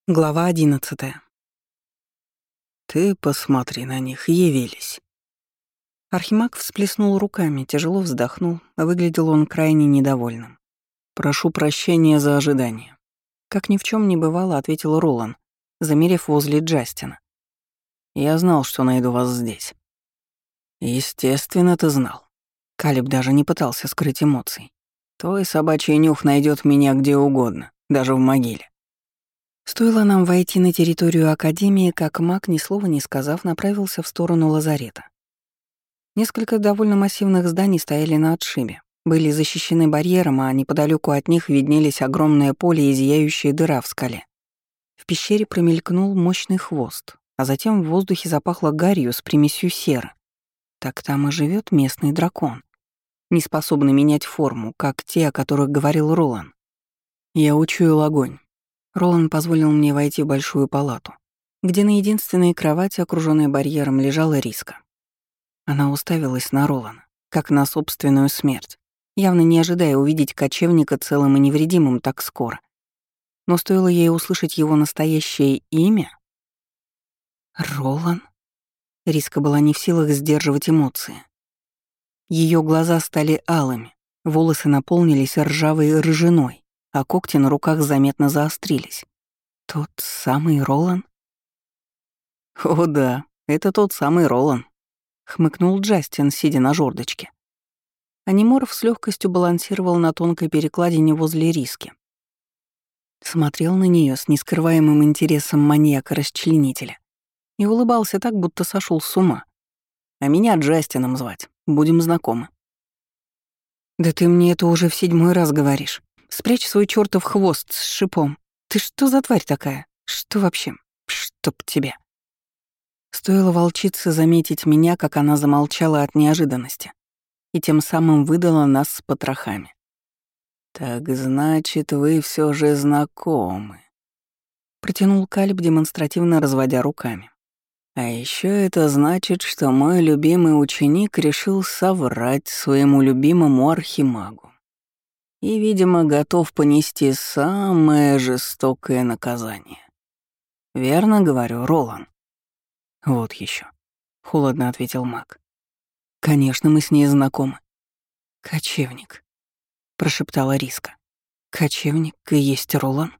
Глава 11. «Ты посмотри на них, явились». Архимаг всплеснул руками, тяжело вздохнул, а выглядел он крайне недовольным. «Прошу прощения за ожидание». Как ни в чем не бывало, ответил Ролан, замерев возле Джастина. «Я знал, что найду вас здесь». «Естественно, ты знал». Калиб даже не пытался скрыть эмоций. «Твой собачий нюх найдет меня где угодно, даже в могиле». Стоило нам войти на территорию Академии, как маг, ни слова не сказав, направился в сторону лазарета. Несколько довольно массивных зданий стояли на отшибе, были защищены барьером, а неподалеку от них виднелись огромное поле и зияющая дыра в скале. В пещере промелькнул мощный хвост, а затем в воздухе запахло гарью с примесью серы. Так там и живет местный дракон, не способный менять форму, как те, о которых говорил Ролан. Я учуял огонь. Ролан позволил мне войти в большую палату, где на единственной кровати, окружённой барьером, лежала Риска. Она уставилась на Ролана, как на собственную смерть, явно не ожидая увидеть кочевника целым и невредимым так скоро. Но стоило ей услышать его настоящее имя... Ролан? Риска была не в силах сдерживать эмоции. Её глаза стали алыми, волосы наполнились ржавой рыжиной, а когти на руках заметно заострились. Тот самый Ролан? «О да, это тот самый Ролан», — хмыкнул Джастин, сидя на жердочке. Аниморф с легкостью балансировал на тонкой перекладине возле Риски. Смотрел на нее с нескрываемым интересом маньяка-расчленителя и улыбался так, будто сошел с ума. «А меня Джастином звать. Будем знакомы». «Да ты мне это уже в 7-й раз говоришь. Спрячь свой чёртов хвост с шипом. Ты что за тварь такая? Что вообще? Чтоб тебя». Стоило волчице заметить меня, как она замолчала от неожиданности и тем самым выдала нас с потрохами. «Так значит, вы все же знакомы», — протянул Калиб, демонстративно разводя руками. «А еще это значит, что мой любимый ученик решил соврать своему любимому архимагу и, видимо, готов понести самое жестокое наказание. Верно говорю, Ролан?» «Вот еще, холодно ответил маг. «Конечно, мы с ней знакомы». «Кочевник», — прошептала Риска. «Кочевник и есть Ролан?»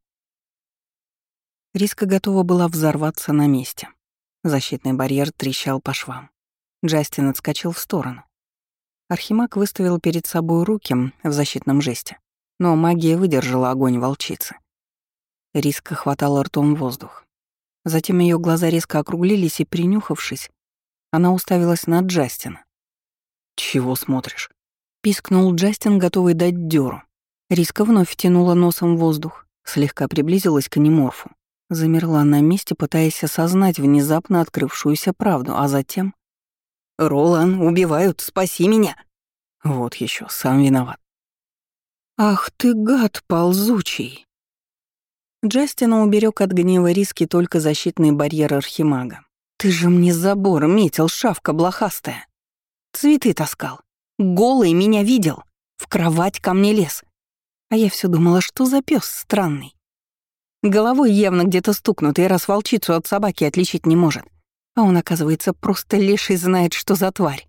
Риска готова была взорваться на месте. Защитный барьер трещал по швам. Джастин отскочил в сторону. Архимаг выставил перед собой руки в защитном жесте, но магия выдержала огонь волчицы. Риска хватала ртом воздух. Затем ее глаза резко округлились, и, принюхавшись, она уставилась на Джастина. «Чего смотришь?» — пискнул Джастин, готовый дать дёру. Риска вновь втянула носом воздух, слегка приблизилась к аниморфу, замерла на месте, пытаясь осознать внезапно открывшуюся правду, а затем... «Ролан, убивают, спаси меня!» Вот еще, сам виноват. «Ах ты гад ползучий!» Джастина уберег от гнева Риски только защитный барьер архимага. «Ты же мне забор метил, шавка блохастая! Цветы таскал, голый меня видел, в кровать ко мне лез. А я все думала, что за пес странный. Головой явно где-то стукнутый, раз волчицу от собаки отличить не может. А он, оказывается, просто леший знает, что за тварь».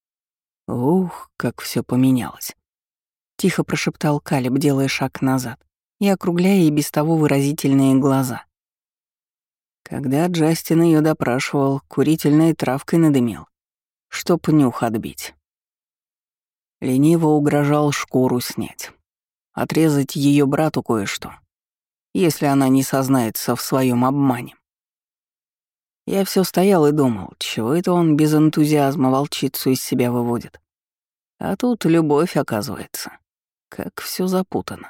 «Ух, как все поменялось», — тихо прошептал Калиб, делая шаг назад и округляя и без того выразительные глаза. Когда Джастин ее допрашивал, курительной травкой надымел, чтоб нюх отбить. Лениво угрожал шкуру снять, отрезать ее брату кое-что, если она не сознается в своем обмане. Я все стоял и думал, чего это он без энтузиазма волчицу из себя выводит. А тут любовь, оказывается. Как все запутано.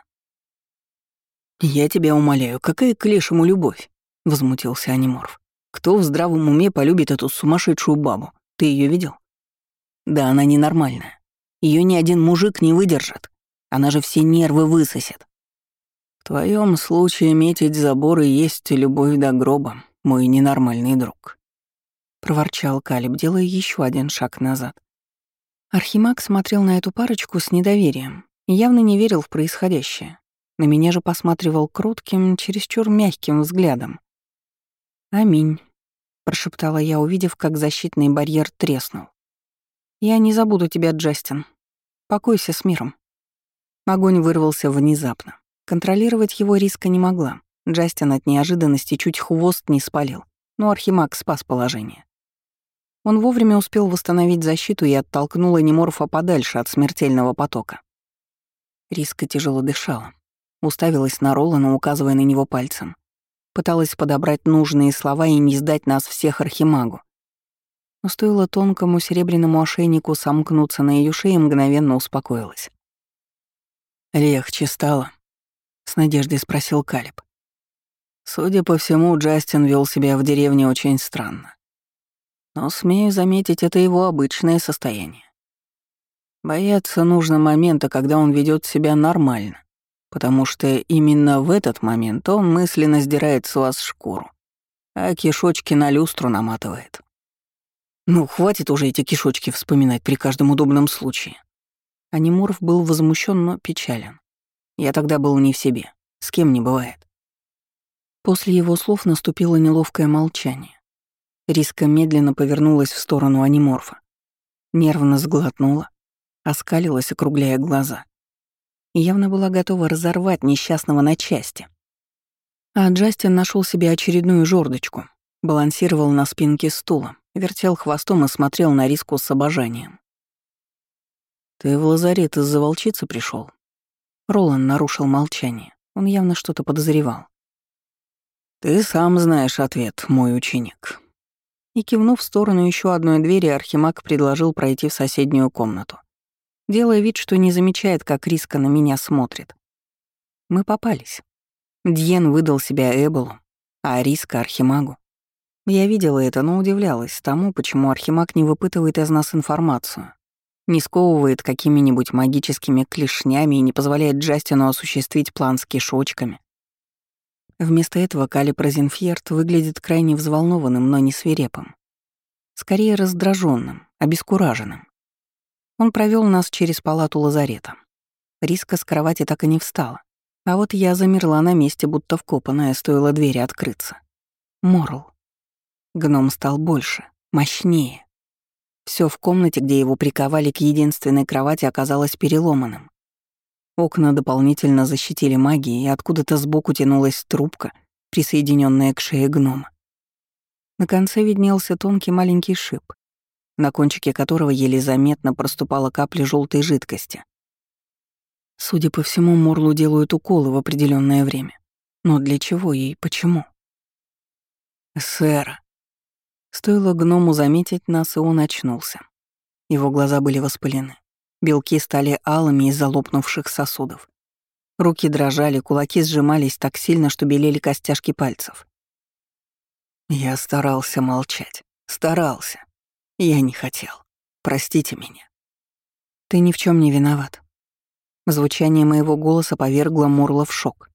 «Я тебя умоляю, какая к лешему любовь?» — возмутился аниморф. «Кто в здравом уме полюбит эту сумасшедшую бабу? Ты ее видел?» «Да она ненормальная. Ее ни один мужик не выдержит. Она же все нервы высосет». «В твоем случае метить заборы есть любовь до гроба, мой ненормальный друг», — проворчал Калиб, делая еще один шаг назад. Архимаг смотрел на эту парочку с недоверием и явно не верил в происходящее. На меня же посматривал кротким, чересчур мягким взглядом, «Аминь», — прошептала я, увидев, как защитный барьер треснул. «Я не забуду тебя, Джастин. Покойся с миром». Огонь вырвался внезапно. Контролировать его риска не могла. Джастин от неожиданности чуть хвост не спалил, но Архимаг спас положение. Он вовремя успел восстановить защиту и оттолкнул аниморфа подальше от смертельного потока. Риска тяжело дышала. Уставилась на Ролана, указывая на него пальцем. Пыталась подобрать нужные слова и не сдать нас всех Архимагу. Но стоило тонкому серебряному ошейнику сомкнуться на ее шее, мгновенно успокоилась. «Легче стало?» — с надеждой спросил Калиб. Судя по всему, Джастин вел себя в деревне очень странно. Но, смею заметить, это его обычное состояние. Бояться нужно момента, когда он ведет себя нормально, потому что именно в этот момент он мысленно сдирает с вас шкуру, а кишочки на люстру наматывает. Ну, хватит уже эти кишочки вспоминать при каждом удобном случае. Аниморф был возмущен, но печален. Я тогда был не в себе, с кем не бывает. После его слов наступило неловкое молчание. Риска медленно повернулась в сторону аниморфа. Нервно сглотнула, оскалилась, округляя глаза. И явно была готова разорвать несчастного на части. А Джастин нашел себе очередную жердочку, балансировал на спинке стула, вертел хвостом и смотрел на Риску с обожанием. «Ты в лазарет из-за волчицы пришел? Ролан нарушил молчание. Он явно что-то подозревал. «Ты сам знаешь ответ, мой ученик». И, кивнув в сторону еще одной двери, Архимаг предложил пройти в соседнюю комнату, делая вид, что не замечает, как Риска на меня смотрит. Мы попались. Дьен выдал себя Эбелу, а Риска — Архимагу. Я видела это, но удивлялась тому, почему Архимаг не выпытывает из нас информацию, не сковывает какими-нибудь магическими клешнями и не позволяет Джастину осуществить план с кишочками. Вместо этого Калиб Розенфьерд выглядит крайне взволнованным, но не свирепым. Скорее раздраженным, обескураженным. Он провел нас через палату лазарета. Риска с кровати так и не встала. А вот я замерла на месте, будто вкопанная, стоило двери открыться. Морл. Гном стал больше, мощнее. Все в комнате, где его приковали к единственной кровати, оказалось переломанным. Окна дополнительно защитили магией, и откуда-то сбоку тянулась трубка, присоединенная к шее гнома. На конце виднелся тонкий маленький шип, на кончике которого еле заметно проступала капля желтой жидкости. Судя по всему, Морлу делают уколы в определенное время. Но для чего и почему? «Сэр!» Стоило гному заметить нас, и он очнулся. Его глаза были воспалены. Белки стали алыми из-за лопнувших сосудов. Руки дрожали, кулаки сжимались так сильно, что белели костяшки пальцев. Я старался молчать. Старался. Я не хотел. Простите меня. Ты ни в чем не виноват. Звучание моего голоса повергло Морла в шок.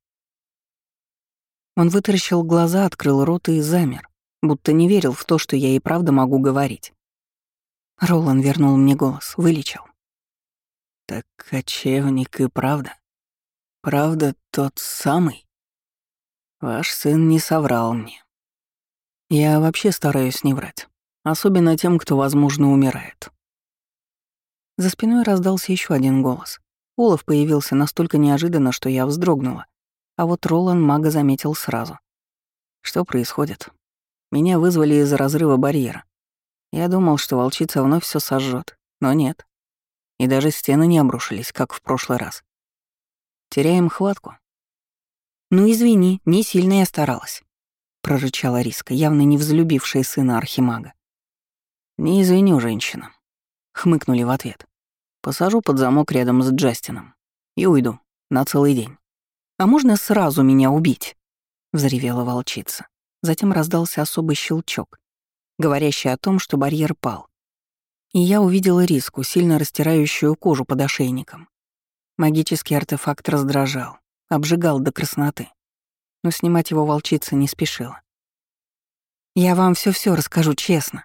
Он вытаращил глаза, открыл рот и замер, будто не верил в то, что я и правда могу говорить. Ролан вернул мне голос, вылечил. «Так кочевник и правда? Правда тот самый? Ваш сын не соврал мне. Я вообще стараюсь не врать, особенно тем, кто, возможно, умирает». За спиной раздался еще один голос. Олаф появился настолько неожиданно, что я вздрогнула, а вот Ролан мага заметил сразу. Что происходит? Меня вызвали из-за разрыва барьера. Я думал, что волчица вновь все сожжет, но нет. И даже стены не обрушились, как в прошлый раз. Теряем хватку. «Ну, извини, не сильно я старалась», — прорычала Риска, явно не взлюбившая сына Архимага. «Не извиню, женщина», — хмыкнули в ответ. «Посажу под замок рядом с Джастином и уйду на целый день». «А можно сразу меня убить?» — взревела волчица. Затем раздался особый щелчок, говорящий о том, что барьер пал. И я увидела Риску, сильно растирающую кожу под ошейником. Магический артефакт раздражал, обжигал до красноты. Но снимать его волчица не спешила. «Я вам все расскажу честно».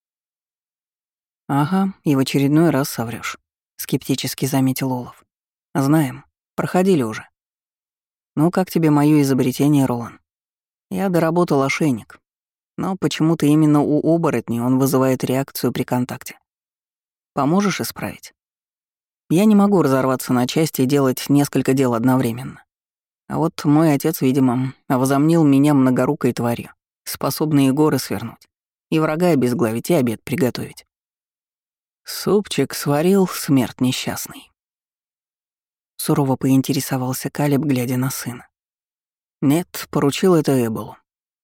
«Ага, и в очередной раз соврёшь», — скептически заметил Олаф. «Знаем, проходили уже. Ну, как тебе моё изобретение, Ролан? Я доработал ошейник. Но почему-то именно у оборотней он вызывает реакцию при контакте. Поможешь исправить? Я не могу разорваться на части и делать несколько дел одновременно. А вот мой отец, видимо, возомнил меня многорукой тварью, способной и горы свернуть, и врага обезглавить, и обед приготовить. Супчик сварил, смерть несчастный. Сурово поинтересовался Калиб, глядя на сына. Нет, поручил это Эбелу.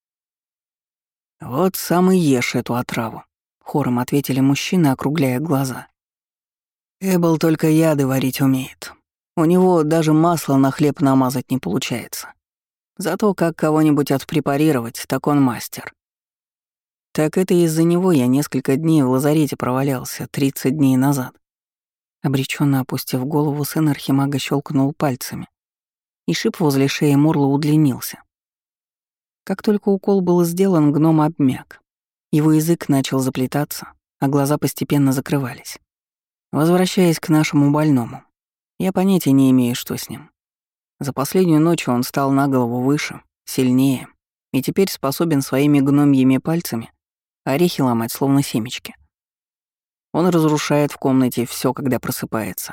Вот сам и ешь эту отраву, хором ответили мужчины, округляя глаза. Эбел только яды варить умеет. У него даже масло на хлеб намазать не получается. Зато как кого-нибудь отпрепарировать, так он мастер. Так это из-за него я несколько дней в лазарете провалялся, 30 дней назад. Обреченно опустив голову, сын архимага щелкнул пальцами, и шип возле шеи Мурла удлинился. Как только укол был сделан, гном обмяк. Его язык начал заплетаться, а глаза постепенно закрывались. Возвращаясь к нашему больному, я понятия не имею, что с ним. За последнюю ночь он стал на голову выше, сильнее, и теперь способен своими гномьими пальцами орехи ломать, словно семечки. Он разрушает в комнате все, когда просыпается.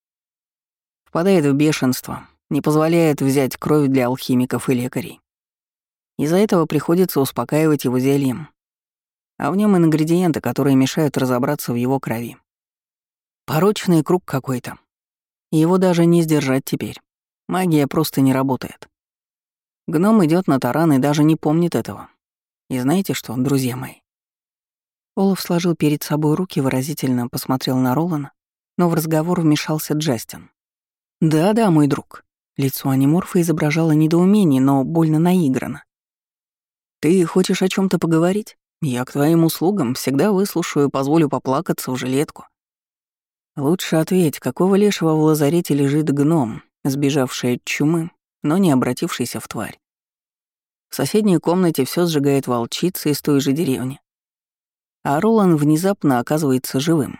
Впадает в бешенство, не позволяет взять кровь для алхимиков и лекарей. Из-за этого приходится успокаивать его зельем, а в нем ингредиенты, которые мешают разобраться в его крови. Порочный круг какой-то. Его даже не сдержать теперь. Магия просто не работает. Гном идет на таран и даже не помнит этого. И знаете что, друзья мои? Олаф сложил перед собой руки, выразительно посмотрел на Ролана, но в разговор вмешался Джастин. «Да-да, мой друг». Лицо аниморфа изображало недоумение, но больно наигранно. «Ты хочешь о чем то поговорить? Я к твоим услугам всегда выслушаю и позволю поплакаться в жилетку». Лучше ответь, какого лешего в лазарете лежит гном, сбежавший от чумы, но не обратившийся в тварь. В соседней комнате все сжигает волчица из той же деревни. А Ролан внезапно оказывается живым.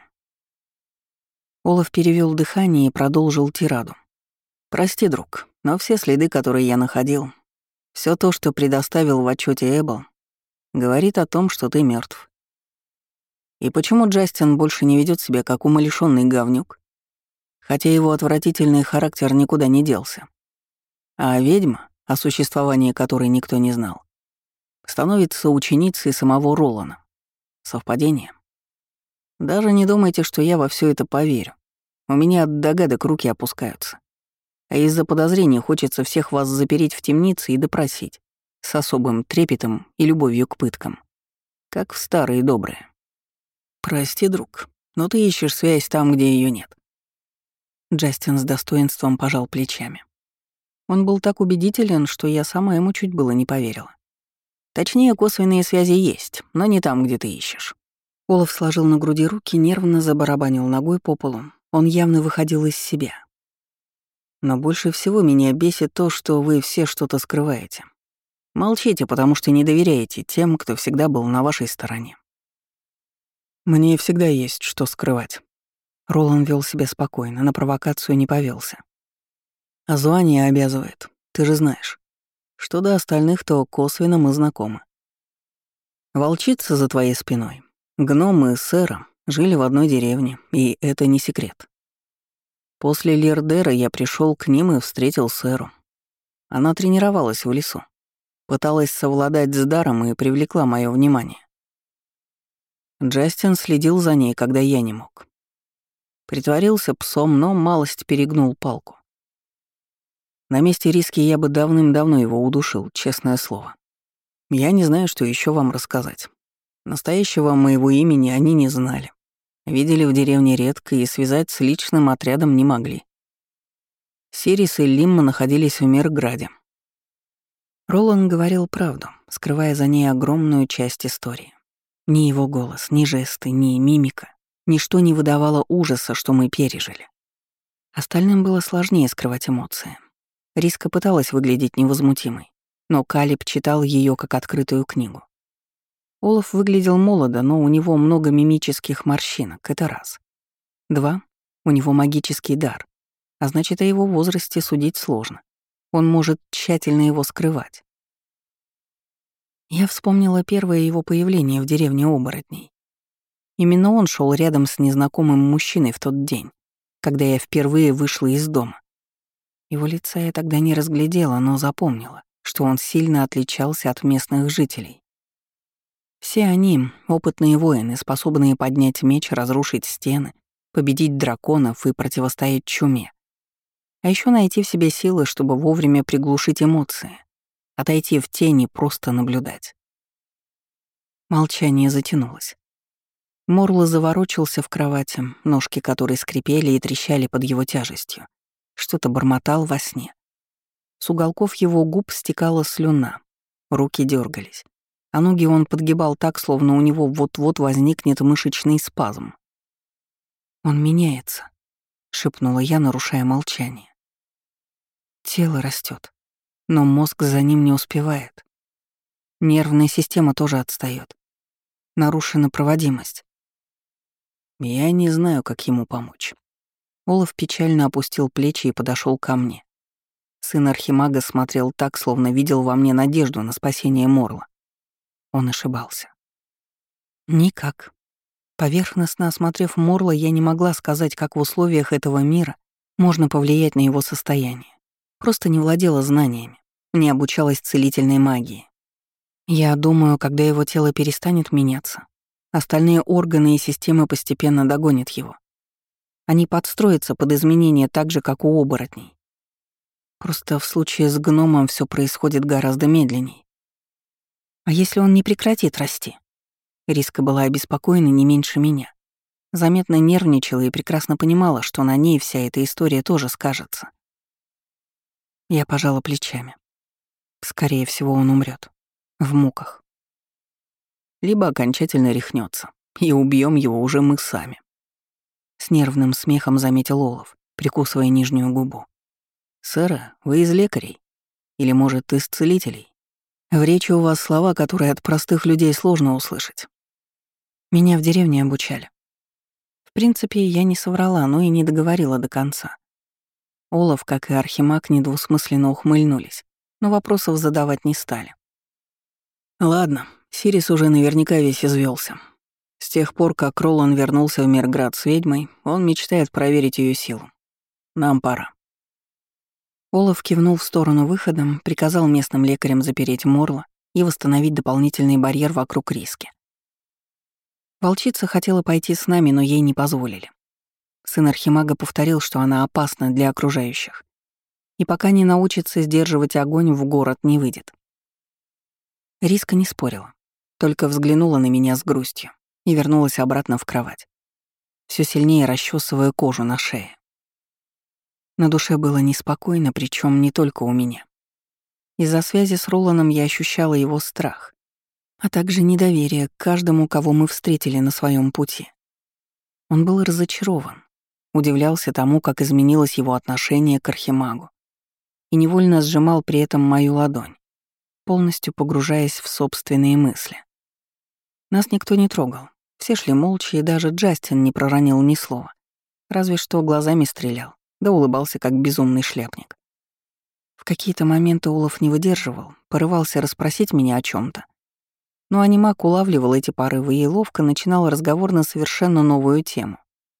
Олаф перевел дыхание и продолжил тираду. «Прости, друг, но все следы, которые я находил, все то, что предоставил в отчете Эбел, говорит о том, что ты мертв. И почему Джастин больше не ведет себя как умалишённый говнюк, хотя его отвратительный характер никуда не делся? А ведьма, о существовании которой никто не знал, становится ученицей самого Ролана. Совпадение? Даже не думайте, что я во все это поверю. У меня от догадок руки опускаются. А из-за подозрений хочется всех вас запереть в темнице и допросить, с особым трепетом и любовью к пыткам, как в старые добрые. Прости, друг, но ты ищешь связь там, где ее нет. Джастин с достоинством пожал плечами. Он был так убедителен, что я сама ему чуть было не поверила. Точнее, косвенные связи есть, но не там, где ты ищешь. Олаф сложил на груди руки, нервно забарабанил ногой по полу. Он явно выходил из себя. Но больше всего меня бесит то, что вы все что-то скрываете. Молчите, потому что не доверяете тем, кто всегда был на вашей стороне. Мне всегда есть что скрывать. Ролан вел себя спокойно, на провокацию не повелся. А звание обязывает, ты же знаешь. Что до остальных, то косвенно мы знакомы. Волчица за твоей спиной. Гном и Сэра жили в одной деревне, и это не секрет. После Лердера я пришел к ним и встретил Сэру. Она тренировалась в лесу, пыталась совладать с даром и привлекла мое внимание. Джастин следил за ней, когда я не мог. Притворился псом, но малость перегнул палку. На месте Риски я бы давным-давно его удушил, честное слово. Я не знаю, что еще вам рассказать. Настоящего моего имени они не знали. Видели в деревне редко и связать с личным отрядом не могли. Сирис и Лимма находились в Мирграде. Ролан говорил правду, скрывая за ней огромную часть истории. Ни его голос, ни жесты, ни мимика, ничто не выдавало ужаса, что мы пережили. Остальным было сложнее скрывать эмоции. Риска пыталась выглядеть невозмутимой, но Калиб читал ее как открытую книгу. Олаф выглядел молодо, но у него много мимических морщинок, это раз. 2. У него магический дар, а значит, о его возрасте судить сложно. Он может тщательно его скрывать. Я вспомнила первое его появление в деревне оборотней. Именно он шел рядом с незнакомым мужчиной в тот день, когда я впервые вышла из дома. Его лица я тогда не разглядела, но запомнила, что он сильно отличался от местных жителей. Все они — опытные воины, способные поднять меч, разрушить стены, победить драконов и противостоять чуме. А еще найти в себе силы, чтобы вовремя приглушить эмоции, отойти в тень и просто наблюдать. Молчание затянулось. Морло заворочился в кровати, ножки которой скрипели и трещали под его тяжестью. Что-то бормотал во сне. С уголков его губ стекала слюна, руки дергались, а ноги он подгибал так, словно у него вот-вот возникнет мышечный спазм. «Он меняется», — шепнула я, нарушая молчание. Тело растет, но мозг за ним не успевает. Нервная система тоже отстает. Нарушена проводимость. Я не знаю, как ему помочь. Олаф печально опустил плечи и подошел ко мне. Сын Архимага смотрел так, словно видел во мне надежду на спасение Морла. Он ошибался. Никак. Поверхностно осмотрев Морла, я не могла сказать, как в условиях этого мира можно повлиять на его состояние. Просто не владела знаниями, не обучалась целительной магии. Я думаю, когда его тело перестанет меняться, остальные органы и системы постепенно догонят его. Они подстроятся под изменения так же, как у оборотней. Просто в случае с гномом все происходит гораздо медленней. А если он не прекратит расти? Риска была обеспокоена не меньше меня. Заметно нервничала и прекрасно понимала, что на ней вся эта история тоже скажется. Я пожала плечами. Скорее всего, он умрет. В муках. Либо окончательно рехнется, и убьем его уже мы сами. С нервным смехом заметил Олаф, прикусывая нижнюю губу. «Сэра, вы из лекарей? Или, может, из целителей? В речи у вас слова, которые от простых людей сложно услышать. Меня в деревне обучали. В принципе, я не соврала, но и не договорила до конца. Олаф, как и Архимаг, недвусмысленно ухмыльнулись, но вопросов задавать не стали. Ладно, Сирис уже наверняка весь извелся. С тех пор, как Ролан вернулся в Мирград с ведьмой, он мечтает проверить ее силу. Нам пора. Олаф кивнул в сторону выхода, приказал местным лекарям запереть Морла и восстановить дополнительный барьер вокруг Риски. Волчица хотела пойти с нами, но ей не позволили. Сын Архимага повторил, что она опасна для окружающих, и пока не научится сдерживать огонь, в город не выйдет. Риска не спорила, только взглянула на меня с грустью и вернулась обратно в кровать, все сильнее расчесывая кожу на шее. На душе было неспокойно, причем не только у меня. Из-за связи с Роланом я ощущала его страх, а также недоверие к каждому, кого мы встретили на своем пути. Он был разочарован, удивлялся тому, как изменилось его отношение к Архимагу, и невольно сжимал при этом мою ладонь, полностью погружаясь в собственные мысли. Нас никто не трогал, все шли молча, и даже Джастин не проронил ни слова, разве что глазами стрелял, да улыбался, как безумный шляпник. В какие-то моменты Олаф не выдерживал, порывался расспросить меня о чем то, но анимак улавливал эти порывы и ловко начинал разговор на совершенно новую тему.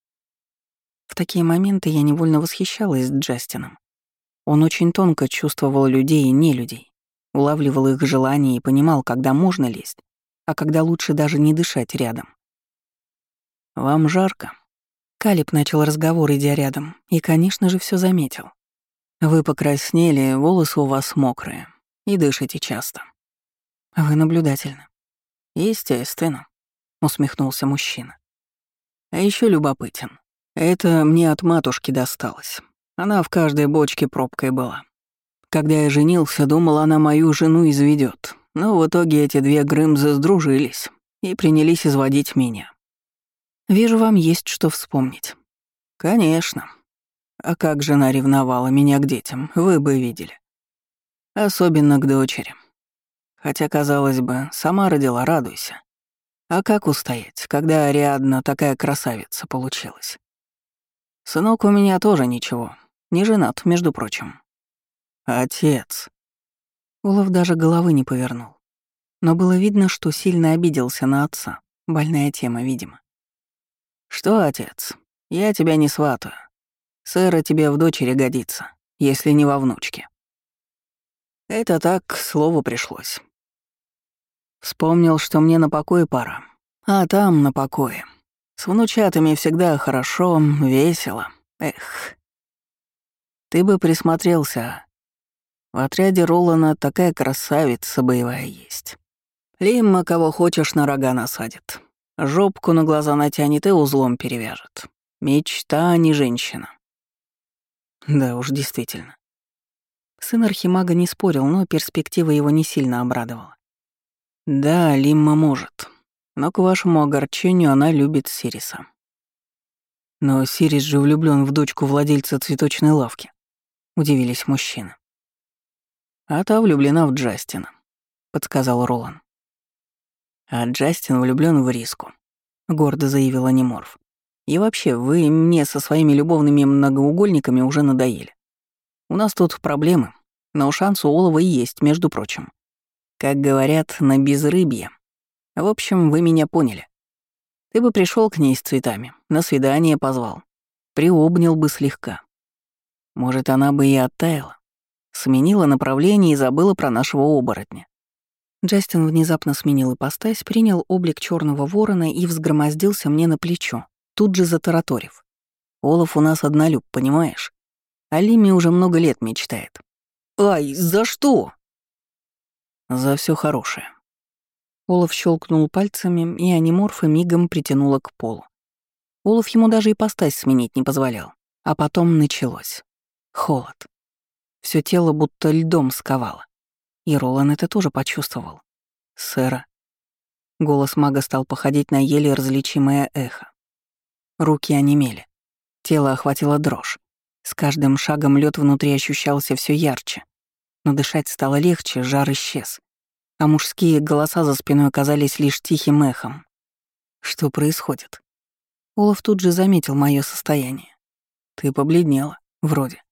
В такие моменты я невольно восхищалась Джастином. Он очень тонко чувствовал людей и нелюдей, улавливал их желания и понимал, когда можно лезть, а когда лучше даже не дышать рядом. «Вам жарко?» Калиб начал разговор, идя рядом, и, конечно же, все заметил. «Вы покраснели, волосы у вас мокрые, и дышите часто. Вы наблюдательны». «Естественно», — усмехнулся мужчина. «А еще любопытен. Это мне от матушки досталось. Она в каждой бочке пробкой была. Когда я женился, думал, она мою жену изведет, но в итоге эти две Грымзы сдружились и принялись изводить меня. Вижу, вам есть что вспомнить». «Конечно. А как жена ревновала меня к детям, вы бы видели. Особенно к дочери. Хотя, казалось бы, сама родила, радуйся. А как устоять, когда Ариадна такая красавица получилась? Сынок у меня тоже ничего, не женат, между прочим. Отец». Олаф даже головы не повернул. Но было видно, что сильно обиделся на отца. Больная тема, видимо. «Что, отец, я тебя не сватаю. Сэра тебе в дочери годится, если не во внучке». Это так, к слову, пришлось. Вспомнил, что мне на покой пора. А там на покое. С внучатами всегда хорошо, весело. Эх. Ты бы присмотрелся. В отряде Ролана такая красавица боевая есть. Лимма кого хочешь на рога насадит. Жопку на глаза натянет и узлом перевяжет. Мечта, а не женщина. Да уж, действительно. Сын архимага не спорил, но перспектива его не сильно обрадовала. Да, Лимма может. Но к вашему огорчению она любит Сириса. Но Сирис же влюблён в дочку владельца цветочной лавки. Удивились мужчины. А та влюблена в Джастина, подсказал Ролан. А Джастин влюблён в Риску, гордо заявила Неморф. И вообще, вы мне со своими любовными многоугольниками уже надоели. У нас тут проблемы, но шанс у Олова и есть, между прочим. Как говорят, на безрыбье. В общем, вы меня поняли. Ты бы пришел к ней с цветами, на свидание позвал. Приобнял бы слегка. Может, она бы и оттаяла. Сменила направление и забыла про нашего оборотня. Джастин внезапно сменил ипостась, принял облик черного ворона и взгромоздился мне на плечо, тут же затараторив. «Олаф у нас однолюб, понимаешь? О Лиме уже много лет мечтает». «Ай, за что?» «За все хорошее». Олаф щелкнул пальцами, и аниморфа мигом притянула к полу. Олаф ему даже ипостась сменить не позволял. А потом началось. Холод. Все тело будто льдом сковало. И Ролан это тоже почувствовал. «Сэра». Голос мага стал походить на еле различимое эхо. Руки онемели. Тело охватило дрожь. С каждым шагом лед внутри ощущался все ярче. Но дышать стало легче, жар исчез. А мужские голоса за спиной оказались лишь тихим эхом. Что происходит? Олаф тут же заметил мое состояние. Ты побледнела, вроде.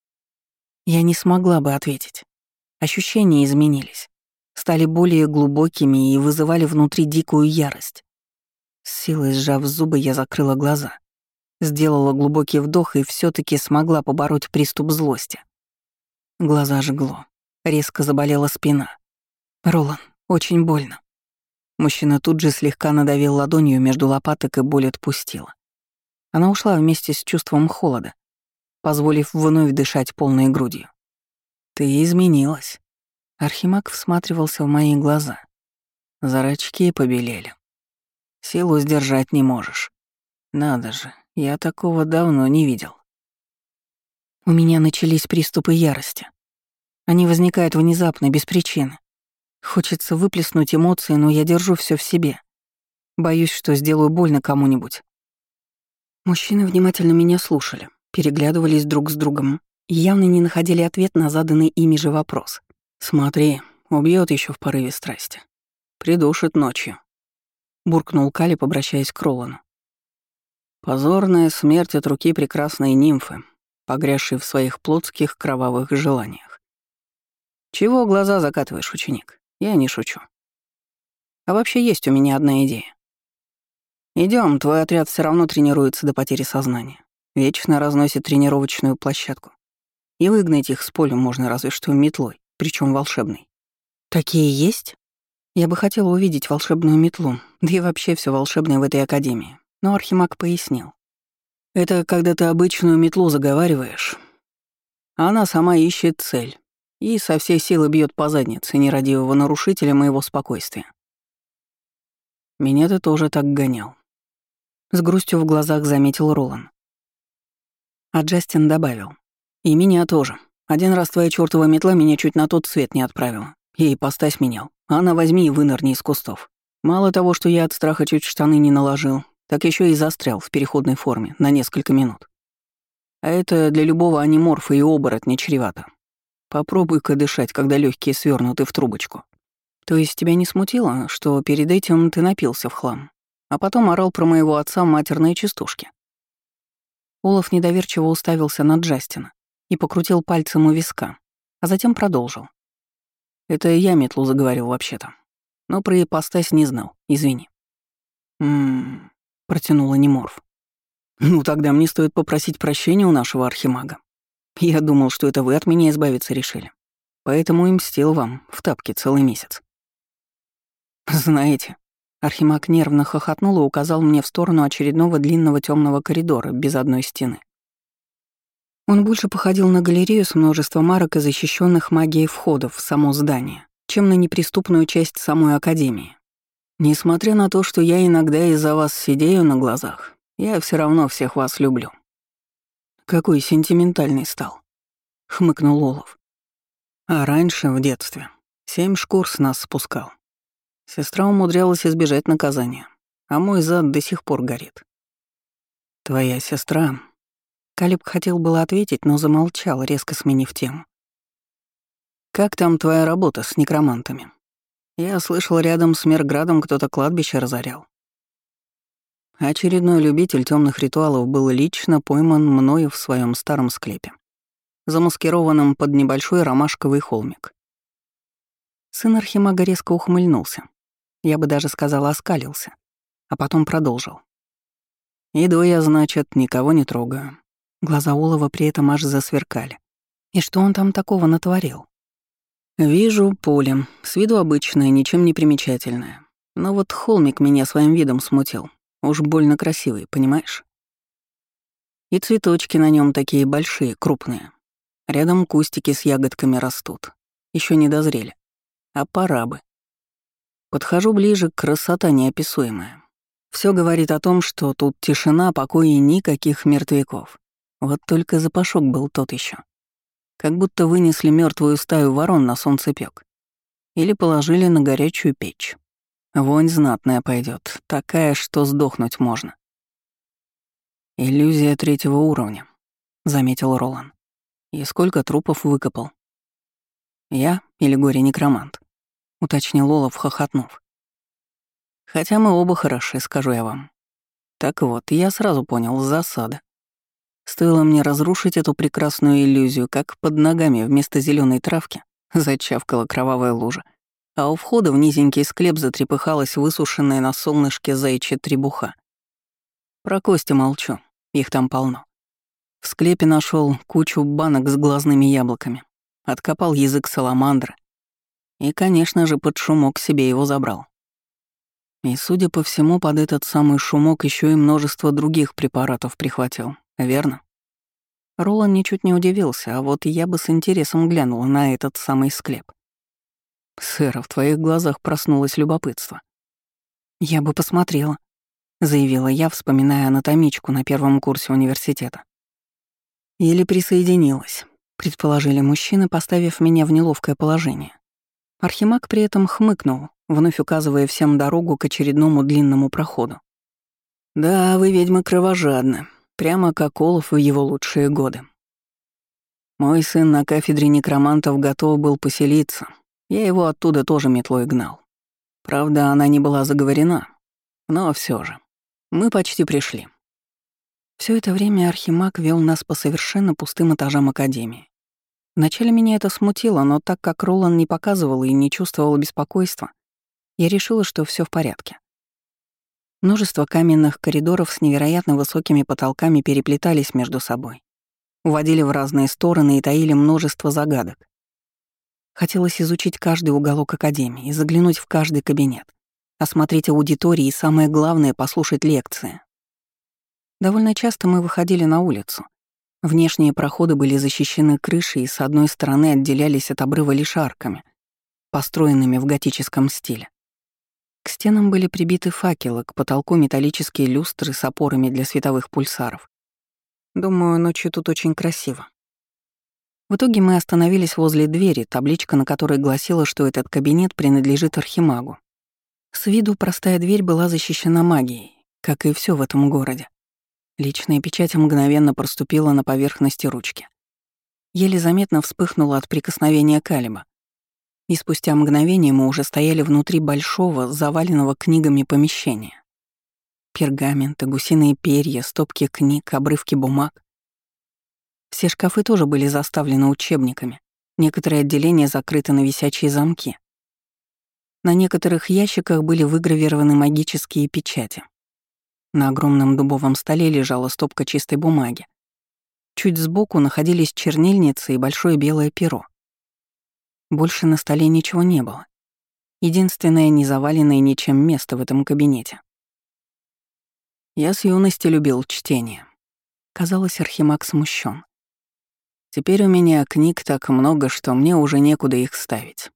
Я не смогла бы ответить. Ощущения изменились. Стали более глубокими и вызывали внутри дикую ярость. С силой сжав зубы, я закрыла глаза. Сделала глубокий вдох и все таки смогла побороть приступ злости. Глаза жгло. Резко заболела спина. «Ролан, очень больно». Мужчина тут же слегка надавил ладонью между лопаток и боль отпустила. Она ушла вместе с чувством холода, позволив вновь дышать полной грудью. «Ты изменилась». Архимаг всматривался в мои глаза. Зрачки побелели. Силу сдержать не можешь. Надо же, я такого давно не видел. У меня начались приступы ярости. Они возникают внезапно, без причины. Хочется выплеснуть эмоции, но я держу все в себе. Боюсь, что сделаю больно кому-нибудь. Мужчины внимательно меня слушали, переглядывались друг с другом и явно не находили ответ на заданный ими же вопрос. «Смотри, убьет еще в порыве страсти. Придушит ночью», — буркнул Калиб, обращаясь к Ролану. «Позорная смерть от руки прекрасной нимфы, погрязшей в своих плотских кровавых желаниях. Чего глаза закатываешь, ученик? Я не шучу. А вообще есть у меня одна идея. Идем, твой отряд все равно тренируется до потери сознания. Вечно разносит тренировочную площадку. И выгнать их с поля можно разве что метлой, причем волшебной. Такие есть? Я бы хотела увидеть волшебную метлу, да и вообще все волшебное в этой академии. Но Архимаг пояснил. Это когда ты обычную метлу заговариваешь, а она сама ищет цель и со всей силы бьет по заднице нерадивого нарушителя моего спокойствия. Меня ты тоже так гонял. С грустью в глазах заметил Ролан. А Джастин добавил. И меня тоже. Один раз твоя чёртова метла меня чуть на тот свет не отправила. И ипостась менял. А на возьми и вынырни из кустов. Мало того, что я от страха чуть штаны не наложил, так ещё и застрял в переходной форме на несколько минут. А это для любого аниморфа и оборотня чревато. Попробуй-ка дышать, когда легкие свернуты в трубочку. То есть тебя не смутило, что перед этим ты напился в хлам, а потом орал про моего отца матерные частушки? Олаф недоверчиво уставился на Джастина и покрутил пальцем у виска, а затем продолжил. Это я метлу заговорил вообще-то. но про ипостась не знал, извини». «М-м-м», протянула Неморф. «Ну тогда мне стоит попросить прощения у нашего архимага. Я думал, что это вы от меня избавиться решили. Поэтому и мстил вам в тапке целый месяц». «Знаете», — архимаг нервно хохотнул и указал мне в сторону очередного длинного темного коридора без одной стены. Он больше походил на галерею с множеством арок и защищенных магией входов в само здание, чем на неприступную часть самой Академии. Несмотря на то, что я иногда из-за вас сидею на глазах, я все равно всех вас люблю. Какой сентиментальный стал, хмыкнул Олов. А раньше, в детстве, 7 шкур с нас спускал. Сестра умудрялась избежать наказания, а мой зад до сих пор горит. Твоя сестра... Калиб хотел было ответить, но замолчал, резко сменив тему. «Как там твоя работа с некромантами? Я слышал, рядом с Мирградом кто-то кладбище разорял. Очередной любитель темных ритуалов был лично пойман мною в своем старом склепе, замаскированном под небольшой ромашковый холмик». Сын архимага резко ухмыльнулся. Я бы даже сказала, оскалился, а потом продолжил. «Иду я, значит, никого не трогаю». Глаза Олова при этом аж засверкали. И что он там такого натворил? Вижу поле, с виду обычное, ничем не примечательное. Но вот холмик меня своим видом смутил. Уж больно красивый, понимаешь? И цветочки на нем такие большие, крупные. Рядом кустики с ягодками растут. Еще не дозрели. А пора бы. Подхожу ближе, красота неописуемая. Все говорит о том, что тут тишина, покой и никаких мертвяков. Вот только запашок был тот еще. Как будто вынесли мертвую стаю ворон на солнцепёк. Или положили на горячую печь. Вонь знатная пойдет, такая, что сдохнуть можно. «Иллюзия 3-го уровня», — заметил Ролан. «И сколько трупов выкопал?» «Я или горе-некромант?» — уточнил Олаф, хохотнув. «Хотя мы оба хороши, скажу я вам. Так вот, я сразу понял, засада. Стоило мне разрушить эту прекрасную иллюзию, как под ногами вместо зеленой травки зачавкала кровавая лужа, а у входа в низенький склеп затрепыхалась высушенная на солнышке заячья требуха. Про кости молчу, их там полно. В склепе нашел кучу банок с глазными яблоками, откопал язык саламандры и, конечно же, под шумок себе его забрал. И, судя по всему, под этот самый шумок еще и множество других препаратов прихватил, верно? Ролан ничуть не удивился, а вот я бы с интересом глянула на этот самый склеп. «Сэр, в твоих глазах проснулось любопытство». «Я бы посмотрела», — заявила я, вспоминая анатомичку на первом курсе университета. «Или присоединилась», — предположили мужчины, поставив меня в неловкое положение. Архимаг при этом хмыкнул, вновь указывая всем дорогу к очередному длинному проходу. «Да, вы, ведьмы, кровожадны, прямо как Олаф в его лучшие годы. Мой сын на кафедре некромантов готов был поселиться, я его оттуда тоже метлой гнал. Правда, она не была заговорена, но все же. Мы почти пришли». Все это время архимаг вел нас по совершенно пустым этажам академии. Вначале меня это смутило, но так как Ролан не показывал и не чувствовал беспокойства, я решила, что все в порядке. Множество каменных коридоров с невероятно высокими потолками переплетались между собой, уводили в разные стороны и таили множество загадок. Хотелось изучить каждый уголок академии, заглянуть в каждый кабинет, осмотреть аудитории и, самое главное, послушать лекции. Довольно часто мы выходили на улицу. Внешние проходы были защищены крышей и с одной стороны отделялись от обрыва лишь арками, построенными в готическом стиле. К стенам были прибиты факелы, к потолку металлические люстры с опорами для световых пульсаров. Думаю, ночью тут очень красиво. В итоге мы остановились возле двери, табличка на которой гласила, что этот кабинет принадлежит архимагу. С виду простая дверь была защищена магией, как и все в этом городе. Личная печать мгновенно проступила на поверхности ручки. Еле заметно вспыхнула от прикосновения Калиба. И спустя мгновение мы уже стояли внутри большого, заваленного книгами помещения. Пергаменты, гусиные перья, стопки книг, обрывки бумаг. Все шкафы тоже были заставлены учебниками, некоторые отделения закрыты на висячие замки. На некоторых ящиках были выгравированы магические печати. На огромном дубовом столе лежала стопка чистой бумаги. Чуть сбоку находились чернильница и большое белое перо. Больше на столе ничего не было. Единственное незаваленное ничем место в этом кабинете. Я с юности любил чтение. Казалось, Архимаг смущен. Теперь у меня книг так много, что мне уже некуда их ставить.